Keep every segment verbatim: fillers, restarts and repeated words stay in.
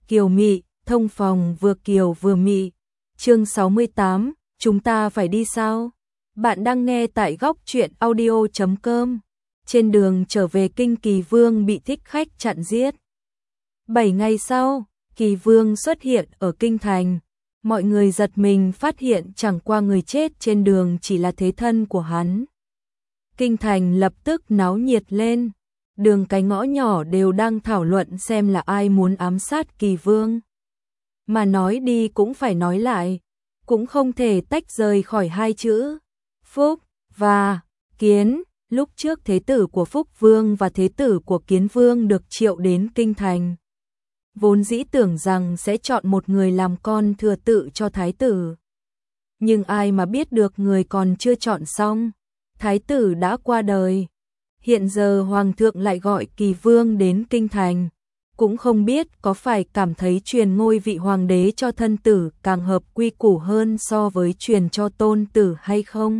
kiều mị, thông phòng vừa kiều vừa mị. Chương sáu mươi tám, chúng ta phải đi sao? Bạn đang nghe tại góc truyện audio chấm com. Trên đường trở về kinh, Kỳ Vương bị thích khách chặn giết. Bảy ngày sau, Kỳ Vương xuất hiện ở kinh thành. Mọi người giật mình phát hiện chẳng qua người chết trên đường chỉ là thế thân của hắn. Kinh thành lập tức náo nhiệt lên. Đường cái ngõ nhỏ đều đang thảo luận xem là ai muốn ám sát Kỳ Vương. Mà nói đi cũng phải nói lại, cũng không thể tách rời khỏi hai chữ Phúc và Kiến. Lúc trước thế tử của Phúc Vương và thế tử của Kiến Vương được triệu đến kinh thành. Vốn dĩ tưởng rằng sẽ chọn một người làm con thừa tự cho thái tử. Nhưng ai mà biết được người còn chưa chọn xong, thái tử đã qua đời. Hiện giờ hoàng thượng lại gọi Kỳ Vương đến kinh thành, cũng không biết có phải cảm thấy truyền ngôi vị hoàng đế cho thân tử càng hợp quy củ hơn so với truyền cho tôn tử hay không.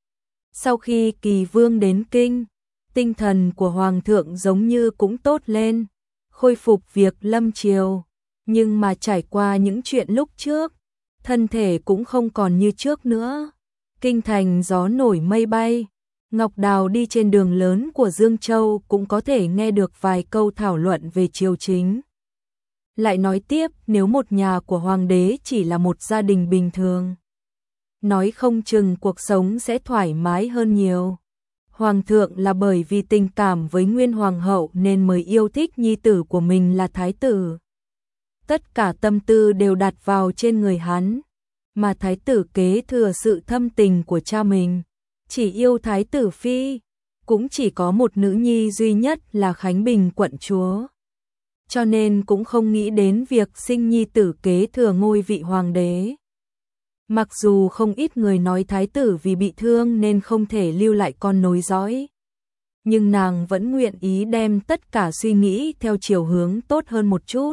Sau khi Kỳ Vương đến kinh, tinh thần của hoàng thượng giống như cũng tốt lên, khôi phục việc lâm triều, nhưng mà trải qua những chuyện lúc trước, thân thể cũng không còn như trước nữa. Kinh thành gió nổi mây bay, Ngọc Đào đi trên đường lớn của Dương Châu cũng có thể nghe được vài câu thảo luận về triều chính. Lại nói tiếp, nếu một nhà của hoàng đế chỉ là một gia đình bình thường, nói không chừng cuộc sống sẽ thoải mái hơn nhiều. Hoàng thượng là bởi vì tình cảm với Nguyên Hoàng hậu nên mới yêu thích nhi tử của mình là thái tử. Tất cả tâm tư đều đặt vào trên người hắn, mà thái tử kế thừa sự thâm tình của cha mình, chỉ yêu thái tử phi, cũng chỉ có một nữ nhi duy nhất là Khánh Bình quận chúa. Cho nên cũng không nghĩ đến việc sinh nhi tử kế thừa ngôi vị hoàng đế. Mặc dù không ít người nói thái tử vì bị thương nên không thể lưu lại con nối dõi, nhưng nàng vẫn nguyện ý đem tất cả suy nghĩ theo chiều hướng tốt hơn một chút.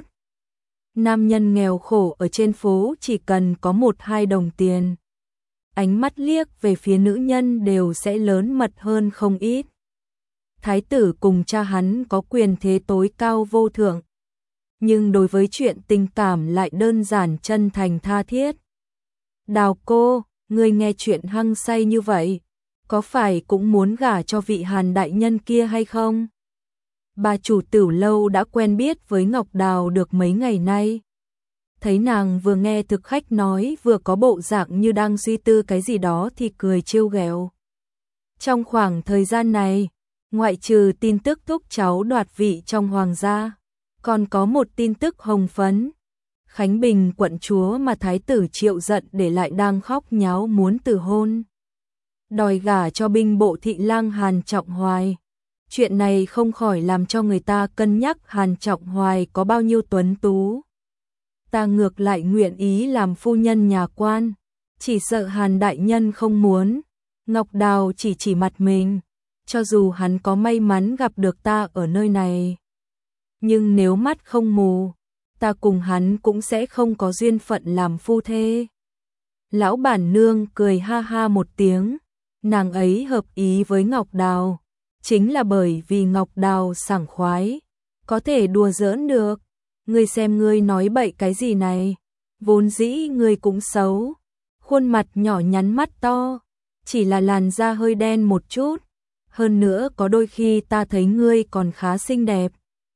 Nam nhân nghèo khổ ở trên phố chỉ cần có một hai đồng tiền, ánh mắt liếc về phía nữ nhân đều sẽ lớn mật hơn không ít. Thái tử cùng cha hắn có quyền thế tối cao vô thượng, nhưng đối với chuyện tình cảm lại đơn giản chân thành tha thiết. Đào cô, ngươi nghe chuyện hăng say như vậy, có phải cũng muốn gả cho vị Hàn đại nhân kia hay không? Bà chủ Tửu lâu đã quen biết với Ngọc Đào được mấy ngày nay. Thấy nàng vừa nghe thực khách nói vừa có bộ dạng như đang suy tư cái gì đó thì cười trêu ghẹo. Trong khoảng thời gian này, ngoại trừ tin tức thúc cháu đoạt vị trong hoàng gia, còn có một tin tức hồng phấn. Khánh Bình quận chúa mà thái tử triệu giận để lại đang khóc nháo muốn từ hôn, đòi gả cho binh bộ thị lang Hàn Trọng Hoài. Chuyện này không khỏi làm cho người ta cân nhắc Hàn Trọng Hoài có bao nhiêu tuấn tú. Ta ngược lại nguyện ý làm phu nhân nhà quan, chỉ sợ Hàn đại nhân không muốn. Ngọc Đào chỉ chỉ mặt mình, cho dù hắn có may mắn gặp được ta ở nơi này, nhưng nếu mắt không mù, ta cùng hắn cũng sẽ không có duyên phận làm phu thê. Lão bản nương cười ha ha một tiếng, nàng ấy hợp ý với Ngọc Đào, chính là bởi vì Ngọc Đào sảng khoái, có thể đùa giỡn được. Ngươi xem ngươi nói bậy cái gì này, vốn dĩ ngươi cũng xấu, khuôn mặt nhỏ nhắn mắt to, chỉ là làn da hơi đen một chút, hơn nữa có đôi khi ta thấy ngươi còn khá xinh đẹp.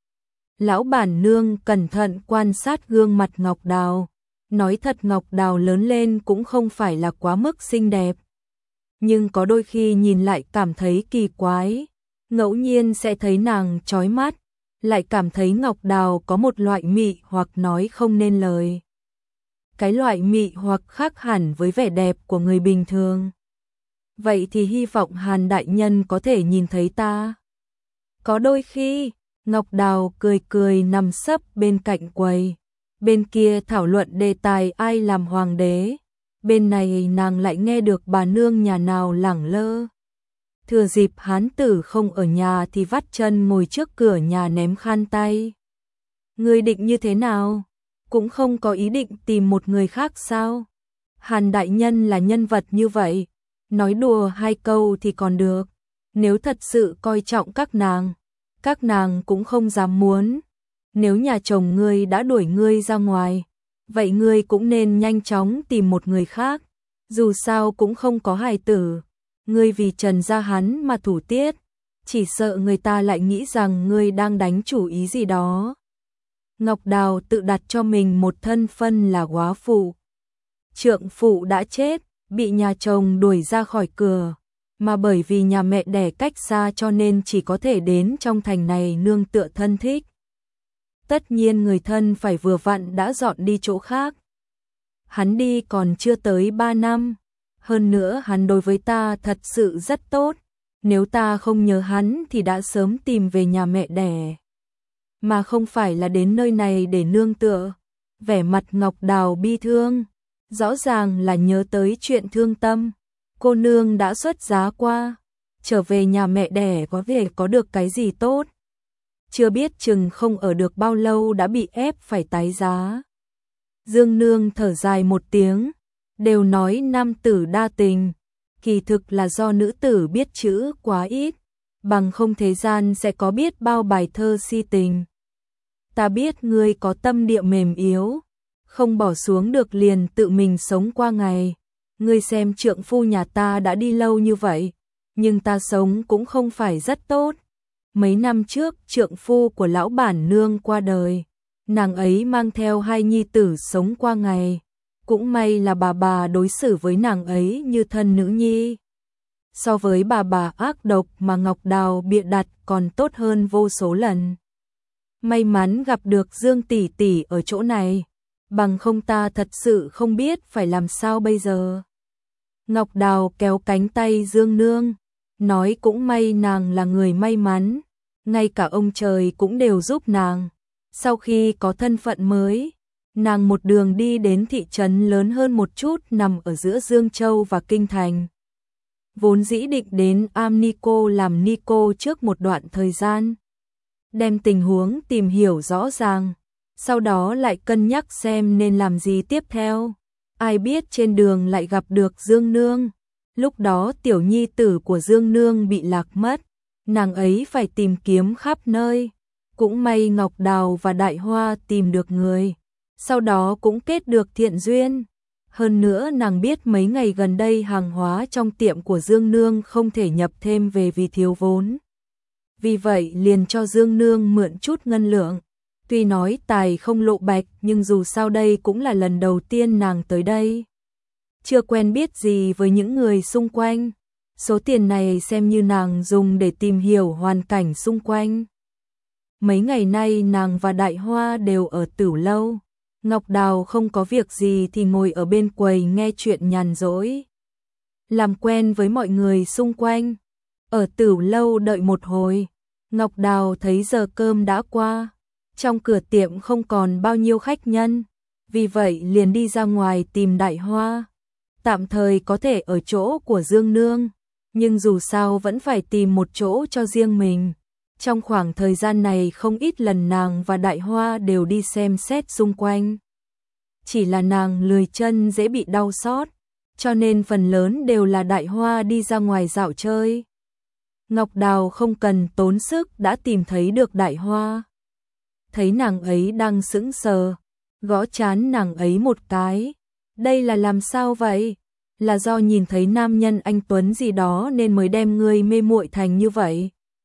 Lão bản nương cẩn thận quan sát gương mặt Ngọc Đào, nói thật Ngọc Đào lớn lên cũng không phải là quá mức xinh đẹp, nhưng có đôi khi nhìn lại cảm thấy kỳ quái, ngẫu nhiên sẽ thấy nàng chói mắt, lại cảm thấy Ngọc Đào có một loại mị hoặc nói không nên lời. Cái loại mị hoặc khác hẳn với vẻ đẹp của người bình thường. Vậy thì hy vọng Hàn đại nhân có thể nhìn thấy ta. Có đôi khi, Ngọc Đào cười cười nằm sấp bên cạnh quầy, bên kia thảo luận đề tài ai làm hoàng đế, bên này nàng lại nghe được bà nương nhà nào lẳng lơ. Thừa dịp hán tử không ở nhà thì vắt chân ngồi trước cửa nhà ném khăn tay. Ngươi định như thế nào? Cũng không có ý định tìm một người khác sao? Hàn đại nhân là nhân vật như vậy, nói đùa hai câu thì còn được, nếu thật sự coi trọng các nàng, các nàng cũng không dám muốn. nếu nhà chồng ngươi đã đuổi ngươi ra ngoài, vậy ngươi cũng nên nhanh chóng tìm một người khác, dù sao cũng không có hài tử, ngươi vì Trần gia hắn mà thủ tiết, chỉ sợ người ta lại nghĩ rằng ngươi đang đánh chủ ý gì đó. Ngọc Đào tự đặt cho mình một thân phân là góa phụ. Trượng phụ đã chết, bị nhà chồng đuổi ra khỏi cửa, mà bởi vì nhà mẹ đẻ cách xa cho nên chỉ có thể đến trong thành này nương tựa thân thích. Tất nhiên người thân phải vừa vặn đã dọn đi chỗ khác. Hắn đi còn chưa tới ba năm, hơn nữa hắn đối với ta thật sự rất tốt, nếu ta không nhớ hắn thì đã sớm tìm về nhà mẹ đẻ, mà không phải là đến nơi này để nương tựa. Vẻ mặt Ngọc Đào bi thương, rõ ràng là nhớ tới chuyện thương tâm. Cô nương đã xuất giá qua, trở về nhà mẹ đẻ có thể có được cái gì tốt. Chưa biết chừng không ở được bao lâu đã bị ép phải tái giá. Dương nương thở dài một tiếng, đều nói nam tử đa tình, kỳ thực là do nữ tử biết chữ quá ít, bằng không thế gian sẽ có biết bao bài thơ si tình. Ta biết ngươi có tâm địa mềm yếu, không bỏ xuống được liền tự mình sống qua ngày. Ngươi xem trượng phu nhà ta đã đi lâu như vậy, nhưng ta sống cũng không phải rất tốt. Mấy năm trước trượng phu của lão bản nương qua đời, nàng ấy mang theo hai nhi tử sống qua ngày. Cũng may là bà bà đối xử với nàng ấy như thân nữ nhi. So với bà bà ác độc mà Ngọc Đào bịa đặt còn tốt hơn vô số lần. May mắn gặp được Dương tỷ tỷ ở chỗ này, bằng không ta thật sự không biết phải làm sao bây giờ. Ngọc Đào kéo cánh tay Dương nương, nói cũng may nàng là người may mắn, ngay cả ông trời cũng đều giúp nàng. Sau khi có thân phận mới, nàng một đường đi đến thị trấn lớn hơn một chút nằm ở giữa Dương Châu và Kinh Thành. Vốn dĩ định đến Am Nico làm ni cô trước một đoạn thời gian, đem tình huống tìm hiểu rõ ràng, sau đó lại cân nhắc xem nên làm gì tiếp theo. Ai biết trên đường lại gặp được Dương Nương. Lúc đó tiểu nhi tử của Dương Nương bị lạc mất, nàng ấy phải tìm kiếm khắp nơi. Cũng may Ngọc Đào và Đại Hoa tìm được người, sau đó cũng kết được thiện duyên. Hơn nữa nàng biết mấy ngày gần đây hàng hóa trong tiệm của Dương Nương không thể nhập thêm về vì thiếu vốn. Vì vậy liền cho Dương Nương mượn chút ngân lượng. Tuy nói tài không lộ bạch nhưng dù sao đây cũng là lần đầu tiên nàng tới đây. Chưa quen biết gì với những người xung quanh. Số tiền này xem như nàng dùng để tìm hiểu hoàn cảnh xung quanh. Mấy ngày nay nàng và Đại Hoa đều ở Tửu Lâu. Ngọc Đào không có việc gì thì ngồi ở bên quầy nghe chuyện nhàn rỗi, làm quen với mọi người xung quanh. Ở Tửu Lâu đợi một hồi, Ngọc Đào thấy giờ cơm đã qua, trong cửa tiệm không còn bao nhiêu khách nhân, vì vậy liền đi ra ngoài tìm Đại Hoa. Tạm thời có thể ở chỗ của Dương Nương, nhưng dù sao vẫn phải tìm một chỗ cho riêng mình. Trong khoảng thời gian này không ít lần nàng và Đại Hoa đều đi xem xét xung quanh. Chỉ là nàng lười chân dễ bị đau xót, cho nên phần lớn đều là Đại Hoa đi ra ngoài dạo chơi. Ngọc Đào không cần tốn sức đã tìm thấy được Đại Hoa. Thấy nàng ấy đang sững sờ, gõ trán nàng ấy một cái. Đây là làm sao vậy? Là do nhìn thấy nam nhân anh Tuấn gì đó nên mới đem ngươi mê muội thành như vậy.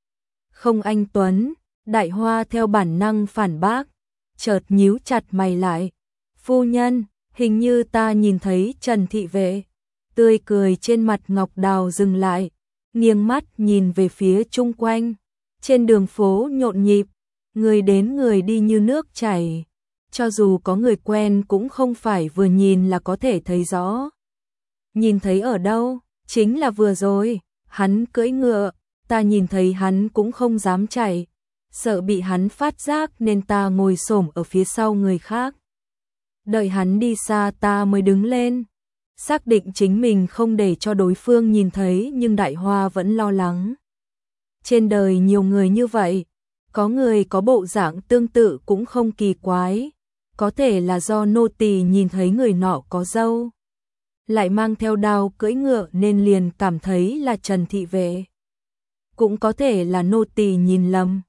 Không anh Tuấn, Đại Hoa theo bản năng phản bác, chợt nhíu chặt mày lại. Phu nhân, hình như ta nhìn thấy Trần thị vệ. Tươi cười trên mặt Ngọc Đào dừng lại, nghiêng mắt nhìn về phía chung quanh. Trên đường phố nhộn nhịp, người đến người đi như nước chảy. Cho dù có người quen cũng không phải vừa nhìn là có thể thấy rõ. Nhìn thấy ở đâu? Chính là vừa rồi, hắn cưỡi ngựa. Ta nhìn thấy hắn cũng không dám chạy, sợ bị hắn phát giác nên ta ngồi xổm ở phía sau người khác. Đợi hắn đi xa ta mới đứng lên, xác định chính mình không để cho đối phương nhìn thấy, nhưng Đại Hoa vẫn lo lắng. Trên đời nhiều người như vậy, có người có bộ dạng tương tự cũng không kỳ quái, có thể là do nô tỳ nhìn thấy người nọ có râu, lại mang theo đao cưỡi ngựa nên liền cảm thấy là Trần thị vệ. Cũng có thể là nô tỳ nhìn lầm,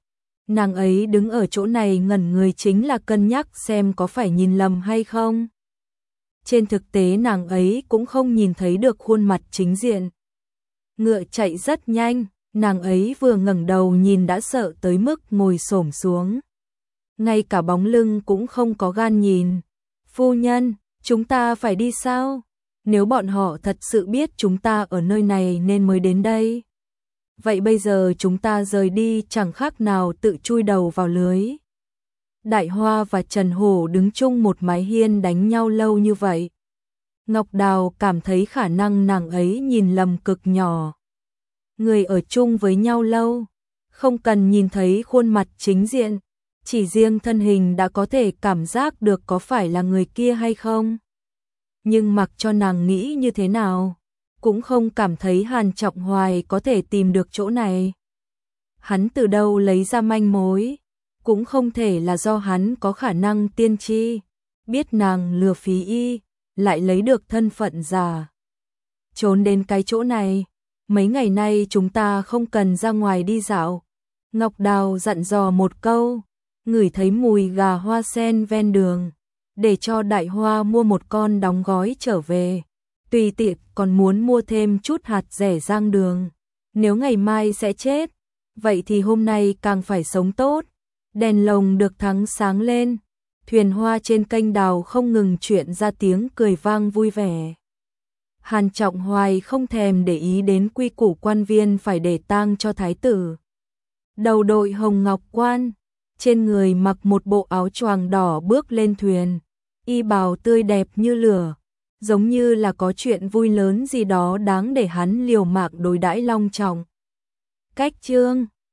Nàng ấy đứng ở chỗ này ngẩn người chính là cân nhắc xem có phải nhìn lầm hay không. Trên thực tế nàng ấy cũng không nhìn thấy được khuôn mặt chính diện. Ngựa chạy rất nhanh, nàng ấy vừa ngẩng đầu nhìn đã sợ tới mức ngồi xổm xuống. Ngay cả bóng lưng cũng không có gan nhìn. Phu nhân, chúng ta phải đi sao? Nếu bọn họ thật sự biết chúng ta ở nơi này nên mới đến đây. Vậy bây giờ chúng ta rời đi chẳng khác nào tự chui đầu vào lưới. Đại Hoa và Trần Hổ đứng chung một mái hiên đánh nhau lâu như vậy. Ngọc Đào cảm thấy khả năng nàng ấy nhìn lầm cực nhỏ. Người ở chung với nhau lâu, không cần nhìn thấy khuôn mặt chính diện, chỉ riêng thân hình đã có thể cảm giác được có phải là người kia hay không. Nhưng mặc cho nàng nghĩ như thế nào, cũng không cảm thấy Hàn Trọng Hoài có thể tìm được chỗ này. Hắn từ đâu lấy ra manh mối, cũng không thể là do hắn có khả năng tiên tri, biết nàng lừa phí y, lại lấy được thân phận giả. Trốn đến cái chỗ này, mấy ngày nay chúng ta không cần ra ngoài đi dạo. Ngọc Đào dặn dò một câu, ngửi thấy mùi gà hoa sen ven đường, để cho Đại Hoa mua một con đóng gói trở về. Tùy tiện còn muốn mua thêm chút hạt rẻ rang đường. Nếu ngày mai sẽ chết, vậy thì hôm nay càng phải sống tốt. Đèn lồng được thắng sáng lên, thuyền hoa trên kênh đào không ngừng chuyển ra tiếng cười vang vui vẻ. Hàn Trọng Hoài không thèm để ý đến quy củ quan viên phải để tang cho thái tử. Đầu đội hồng ngọc quan, trên người mặc một bộ áo choàng đỏ bước lên thuyền, y bào tươi đẹp như lửa, giống như là có chuyện vui lớn gì đó đáng để hắn liều mạng đối đãi long trọng. Cách chương